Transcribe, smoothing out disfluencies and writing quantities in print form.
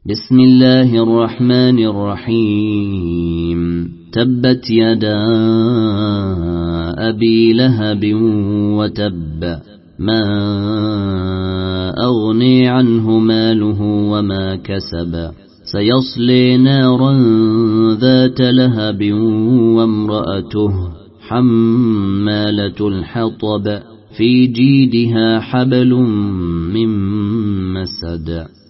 بسم الله الرحمن الرحيم تبت يدا أبي لهب وتب ما أغني عنه ماله وما كسب سيصلي نارا ذات لهب وامرأته حمالة الحطب في جيدها حبل من مسد